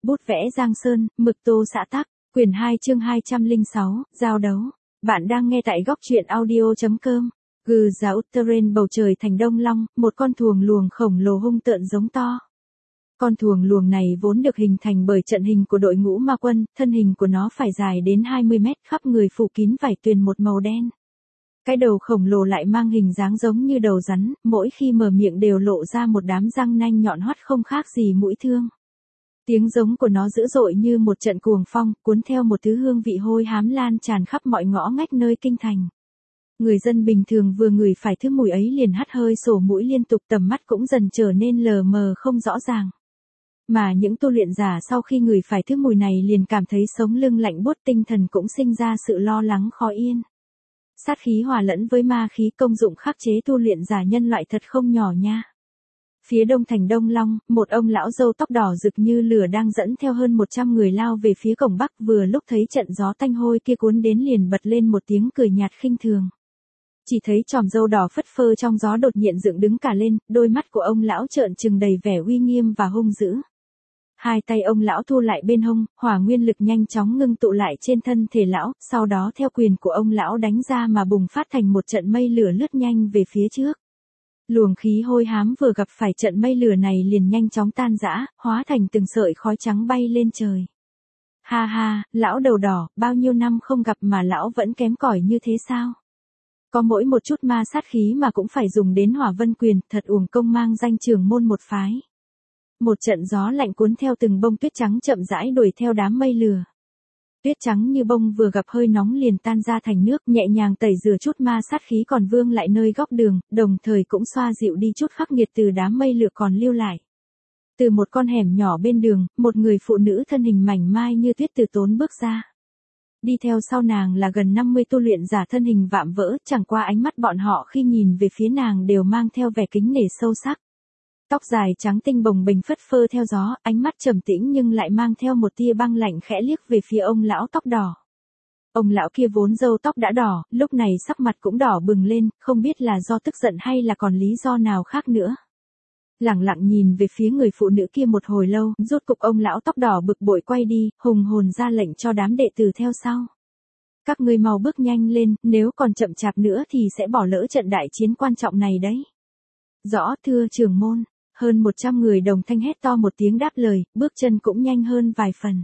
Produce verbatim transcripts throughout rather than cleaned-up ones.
Bút vẽ Giang Sơn, mực tô xã tắc, quyển hai chương hai trăm lẻ sáu, giao đấu. Bạn đang nghe tại góc truyện audio.com. Gừ giá Uttarain bầu trời thành Đông Long, một con thuồng luồng khổng lồ hung tợn giống to. Con thuồng luồng này vốn được hình thành bởi trận hình của đội ngũ ma quân, thân hình của nó phải dài đến hai mươi mét, khắp người phủ kín vải tuyền một màu đen. Cái đầu khổng lồ lại mang hình dáng giống như đầu rắn, mỗi khi mở miệng đều lộ ra một đám răng nanh nhọn hoắt không khác gì mũi thương. Tiếng giống của nó dữ dội như một trận cuồng phong, cuốn theo một thứ hương vị hôi hám lan tràn khắp mọi ngõ ngách nơi kinh thành. Người dân bình thường vừa ngửi phải thứ mùi ấy liền hắt hơi sổ mũi liên tục, tầm mắt cũng dần trở nên lờ mờ không rõ ràng. Mà những tu luyện giả sau khi ngửi phải thứ mùi này liền cảm thấy sống lưng lạnh buốt, tinh thần cũng sinh ra sự lo lắng khó yên. Sát khí hòa lẫn với ma khí, công dụng khắc chế tu luyện giả nhân loại thật không nhỏ nha. Phía đông thành Đông Long, một ông lão râu tóc đỏ rực như lửa đang dẫn theo hơn một trăm người lao về phía cổng bắc, vừa lúc thấy trận gió tanh hôi kia cuốn đến liền bật lên một tiếng cười nhạt khinh thường. Chỉ thấy chòm râu đỏ phất phơ trong gió đột nhiên dựng đứng cả lên, đôi mắt của ông lão trợn trừng đầy vẻ uy nghiêm và hung dữ. Hai tay ông lão thu lại bên hông, hỏa nguyên lực nhanh chóng ngưng tụ lại trên thân thể lão, sau đó theo quyền của ông lão đánh ra mà bùng phát thành một trận mây lửa lướt nhanh về phía trước. Luồng khí hôi hám vừa gặp phải trận mây lửa này liền nhanh chóng tan rã, hóa thành từng sợi khói trắng bay lên trời. Ha ha, lão đầu đỏ, bao nhiêu năm không gặp mà lão vẫn kém cỏi như thế sao? Có mỗi một chút ma sát khí mà cũng phải dùng đến hỏa vân quyền, thật uổng công mang danh trưởng môn một phái. Một trận gió lạnh cuốn theo từng bông tuyết trắng chậm rãi đuổi theo đám mây lửa. Tuyết trắng như bông vừa gặp hơi nóng liền tan ra thành nước, nhẹ nhàng tẩy rửa chút ma sát khí còn vương lại nơi góc đường, đồng thời cũng xoa dịu đi chút khắc nghiệt từ đám mây lửa còn lưu lại. Từ một con hẻm nhỏ bên đường, một người phụ nữ thân hình mảnh mai như tuyết từ tốn bước ra. Đi theo sau nàng là gần năm mươi tu luyện giả thân hình vạm vỡ, chẳng qua ánh mắt bọn họ khi nhìn về phía nàng đều mang theo vẻ kính nể sâu sắc. Tóc dài trắng tinh bồng bềnh phất phơ theo gió, ánh mắt trầm tĩnh nhưng lại mang theo một tia băng lạnh khẽ liếc về phía ông lão tóc đỏ. Ông lão kia vốn râu tóc đã đỏ, lúc này sắc mặt cũng đỏ bừng lên, không biết là do tức giận hay là còn lý do nào khác nữa. Lẳng lặng nhìn về phía người phụ nữ kia một hồi lâu, rốt cục ông lão tóc đỏ bực bội quay đi, hùng hồn ra lệnh cho đám đệ tử theo sau. Các ngươi mau bước nhanh lên, nếu còn chậm chạp nữa thì sẽ bỏ lỡ trận đại chiến quan trọng này đấy. Rõ thưa trưởng môn. Hơn một trăm người đồng thanh hét to một tiếng đáp lời, bước chân cũng nhanh hơn vài phần.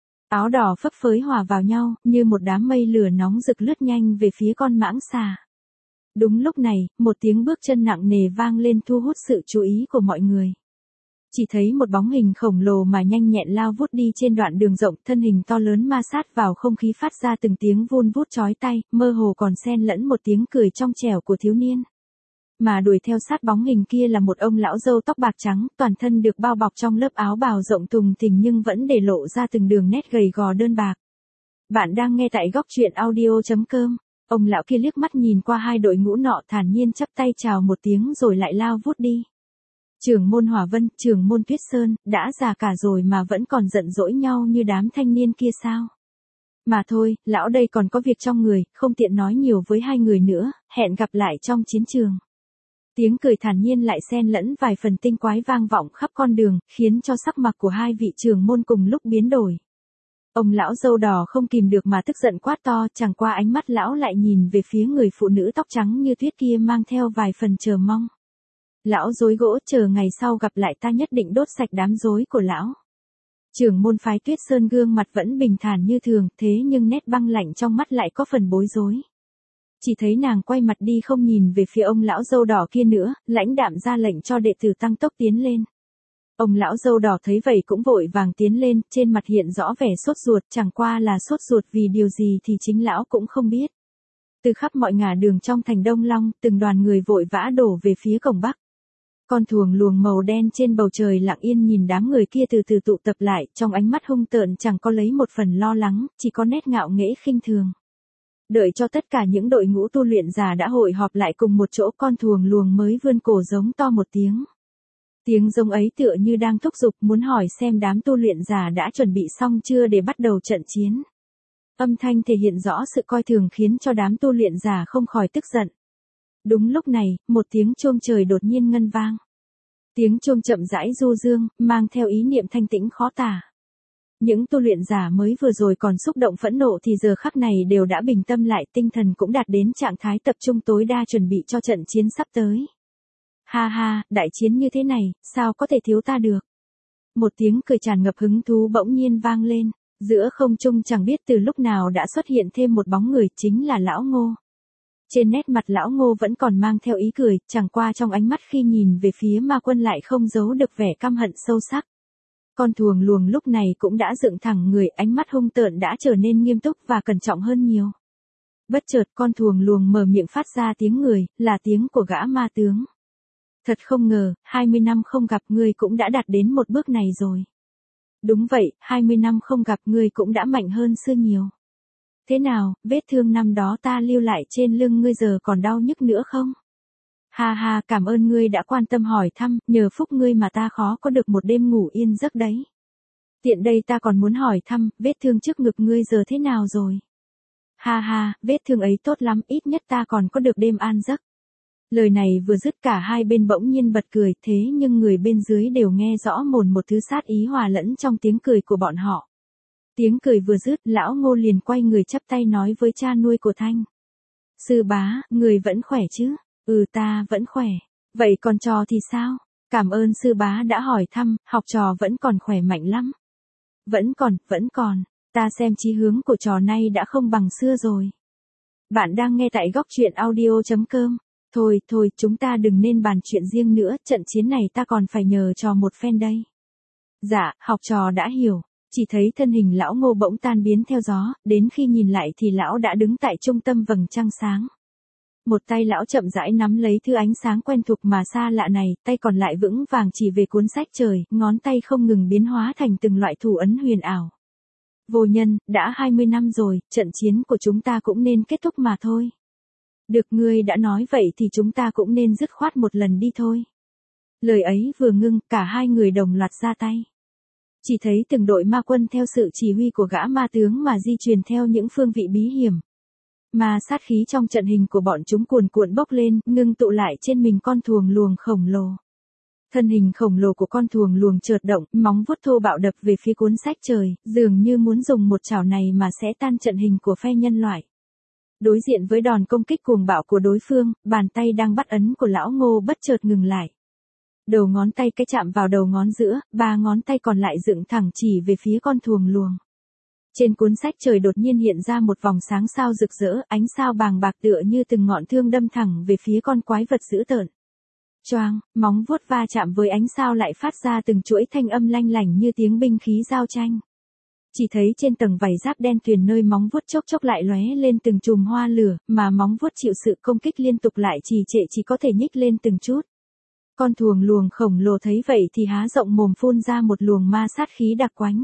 Áo đỏ phấp phới hòa vào nhau, như một đám mây lửa nóng rực lướt nhanh về phía con mãng xà. Đúng lúc này, một tiếng bước chân nặng nề vang lên thu hút sự chú ý của mọi người. Chỉ thấy một bóng hình khổng lồ mà nhanh nhẹn lao vút đi trên đoạn đường rộng, thân hình to lớn ma sát vào không khí phát ra từng tiếng vun vút chói tai, mơ hồ còn xen lẫn một tiếng cười trong trẻo của thiếu niên. Mà đuổi theo sát bóng hình kia là một ông lão râu tóc bạc trắng, toàn thân được bao bọc trong lớp áo bào rộng thùng thình nhưng vẫn để lộ ra từng đường nét gầy gò đơn bạc. Bạn đang nghe tại góc truyện audio.com. Ông lão kia liếc mắt nhìn qua hai đội ngũ nọ, thản nhiên chắp tay chào một tiếng rồi lại lao vút đi. Trưởng môn Hỏa Vân, trưởng môn Tuyết Sơn, đã già cả rồi mà vẫn còn giận dỗi nhau như đám thanh niên kia sao? Mà thôi, lão đây còn có việc trong người, không tiện nói nhiều với hai người nữa, hẹn gặp lại trong chiến trường. Tiếng cười thản nhiên lại xen lẫn vài phần tinh quái vang vọng khắp con đường, khiến cho sắc mặt của hai vị trưởng môn cùng lúc biến đổi. Ông lão râu đỏ không kìm được mà tức giận quát to, chẳng qua ánh mắt lão lại nhìn về phía người phụ nữ tóc trắng như tuyết kia mang theo vài phần chờ mong. Lão rối gỗ, chờ ngày sau gặp lại ta nhất định đốt sạch đám rối của lão. Trưởng môn phái Tuyết Sơn gương mặt vẫn bình thản như thường, thế nhưng nét băng lạnh trong mắt lại có phần bối rối. Chỉ thấy nàng quay mặt đi không nhìn về phía ông lão râu đỏ kia nữa, lãnh đạm ra lệnh cho đệ tử tăng tốc tiến lên. Ông lão râu đỏ thấy vậy cũng vội vàng tiến lên, trên mặt hiện rõ vẻ sốt ruột, chẳng qua là sốt ruột vì điều gì thì chính lão cũng không biết. Từ khắp mọi ngả đường trong thành Đông Long, từng đoàn người vội vã đổ về phía cổng bắc. Con thuồng luồng màu đen trên bầu trời lặng yên nhìn đám người kia từ từ tụ tập lại, trong ánh mắt hung tợn chẳng có lấy một phần lo lắng, chỉ có nét ngạo nghễ khinh thường. Đợi cho tất cả những đội ngũ tu luyện giả đã hội họp lại cùng một chỗ, con thuồng luồng mới vươn cổ giống to một tiếng. Tiếng giống ấy tựa như đang thúc giục muốn hỏi xem đám tu luyện giả đã chuẩn bị xong chưa để bắt đầu trận chiến. Âm thanh thể hiện rõ sự coi thường khiến cho đám tu luyện giả không khỏi tức giận. Đúng lúc này, một tiếng chuông trời đột nhiên ngân vang. Tiếng chuông chậm rãi du dương, mang theo ý niệm thanh tĩnh khó tả. Những tu luyện giả mới vừa rồi còn xúc động phẫn nộ thì giờ khắc này đều đã bình tâm lại, tinh thần cũng đạt đến trạng thái tập trung tối đa chuẩn bị cho trận chiến sắp tới. Ha ha, đại chiến như thế này, sao có thể thiếu ta được? Một tiếng cười tràn ngập hứng thú bỗng nhiên vang lên, giữa không trung chẳng biết từ lúc nào đã xuất hiện thêm một bóng người, chính là lão Ngô. Trên nét mặt lão Ngô vẫn còn mang theo ý cười, chẳng qua trong ánh mắt khi nhìn về phía ma quân lại không giấu được vẻ căm hận sâu sắc. Con thuồng luồng lúc này cũng đã dựng thẳng người, ánh mắt hung tợn đã trở nên nghiêm túc và cẩn trọng hơn nhiều. Bất chợt con thuồng luồng mở miệng phát ra tiếng người, là tiếng của gã ma tướng. Thật không ngờ, hai mươi năm không gặp ngươi cũng đã đạt đến một bước này rồi. Đúng vậy, hai mươi năm không gặp ngươi cũng đã mạnh hơn xưa nhiều. Thế nào, vết thương năm đó ta lưu lại trên lưng ngươi giờ còn đau nhức nữa không? Ha ha, cảm ơn ngươi đã quan tâm hỏi thăm, nhờ phúc ngươi mà ta khó có được một đêm ngủ yên giấc đấy. Tiện đây ta còn muốn hỏi thăm, vết thương trước ngực ngươi giờ thế nào rồi? Ha ha, vết thương ấy tốt lắm, ít nhất ta còn có được đêm an giấc. Lời này vừa dứt cả hai bên bỗng nhiên bật cười, thế nhưng người bên dưới đều nghe rõ mồn một thứ sát ý hòa lẫn trong tiếng cười của bọn họ. Tiếng cười vừa dứt, lão Ngô liền quay người chắp tay nói với cha nuôi của Thanh. Sư bá, người vẫn khỏe chứ? Ừ, ta vẫn khỏe. Vậy còn trò thì sao? Cảm ơn sư bá đã hỏi thăm, học trò vẫn còn khỏe mạnh lắm. Vẫn còn, vẫn còn. Ta xem chí hướng của trò nay đã không bằng xưa rồi. Bạn đang nghe tại góc truyện audio chấm com. Thôi, thôi, chúng ta đừng nên bàn chuyện riêng nữa, trận chiến này ta còn phải nhờ trò một phen đây. Dạ, học trò đã hiểu. Chỉ thấy thân hình lão Ngô bỗng tan biến theo gió, đến khi nhìn lại thì lão đã đứng tại trung tâm vầng trăng sáng. Một tay lão chậm rãi nắm lấy thứ ánh sáng quen thuộc mà xa lạ này, tay còn lại vững vàng chỉ về cuốn sách trời, ngón tay không ngừng biến hóa thành từng loại thủ ấn huyền ảo. Vô nhân, đã hai mươi năm rồi, trận chiến của chúng ta cũng nên kết thúc mà thôi. Được, ngươi đã nói vậy thì chúng ta cũng nên dứt khoát một lần đi thôi. Lời ấy vừa ngưng, cả hai người đồng loạt ra tay. Chỉ thấy từng đội ma quân theo sự chỉ huy của gã ma tướng mà di chuyển theo những phương vị bí hiểm. Mà sát khí trong trận hình của bọn chúng cuồn cuộn bốc lên, ngưng tụ lại trên mình con thuồng luồng khổng lồ. Thân hình khổng lồ của con thuồng luồng chợt động, móng vuốt thô bạo đập về phía cuốn sách trời, dường như muốn dùng một chảo này mà sẽ tan trận hình của phe nhân loại. Đối diện với đòn công kích cuồng bạo của đối phương, bàn tay đang bắt ấn của lão Ngô bất chợt ngừng lại. Đầu ngón tay cái chạm vào đầu ngón giữa, ba ngón tay còn lại dựng thẳng chỉ về phía con thuồng luồng. Trên cuốn sách trời đột nhiên hiện ra một vòng sáng sao rực rỡ, ánh sao bàng bạc tựa như từng ngọn thương đâm thẳng về phía con quái vật dữ tợn. Choang, móng vuốt va chạm với ánh sao lại phát ra từng chuỗi thanh âm lanh lảnh như tiếng binh khí giao tranh. Chỉ thấy trên tầng vảy giáp đen tuyền nơi móng vuốt chốc chốc lại lóe lên từng chùm hoa lửa, mà móng vuốt chịu sự công kích liên tục lại trì trệ chỉ có thể nhích lên từng chút. Con thuồng luồng khổng lồ thấy vậy thì há rộng mồm phun ra một luồng ma sát khí đặc quánh.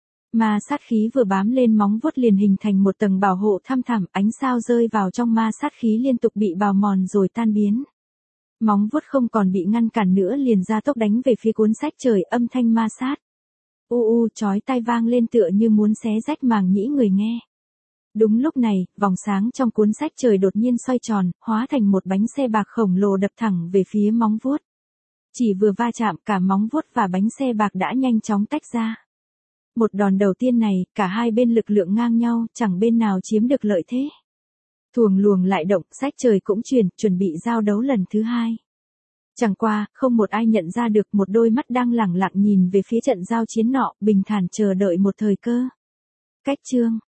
Ma sát khí vừa bám lên móng vuốt liền hình thành một tầng bảo hộ thăm thẳm, ánh sao rơi vào trong ma sát khí liên tục bị bào mòn rồi tan biến. Móng vuốt không còn bị ngăn cản nữa liền ra tốc đánh về phía cuốn sách trời, âm thanh ma sát. U u chói tai vang lên tựa như muốn xé rách màng nhĩ người nghe. Đúng lúc này, vòng sáng trong cuốn sách trời đột nhiên xoay tròn, hóa thành một bánh xe bạc khổng lồ đập thẳng về phía móng vuốt. Chỉ vừa va chạm, cả móng vuốt và bánh xe bạc đã nhanh chóng tách ra. Một đòn đầu tiên này, cả hai bên lực lượng ngang nhau, chẳng bên nào chiếm được lợi thế. Thuồng luồng lại động, sách trời cũng chuyển, chuẩn bị giao đấu lần thứ hai. Chẳng qua, không một ai nhận ra được, một đôi mắt đang lẳng lặng nhìn về phía trận giao chiến nọ, bình thản chờ đợi một thời cơ. Cách chương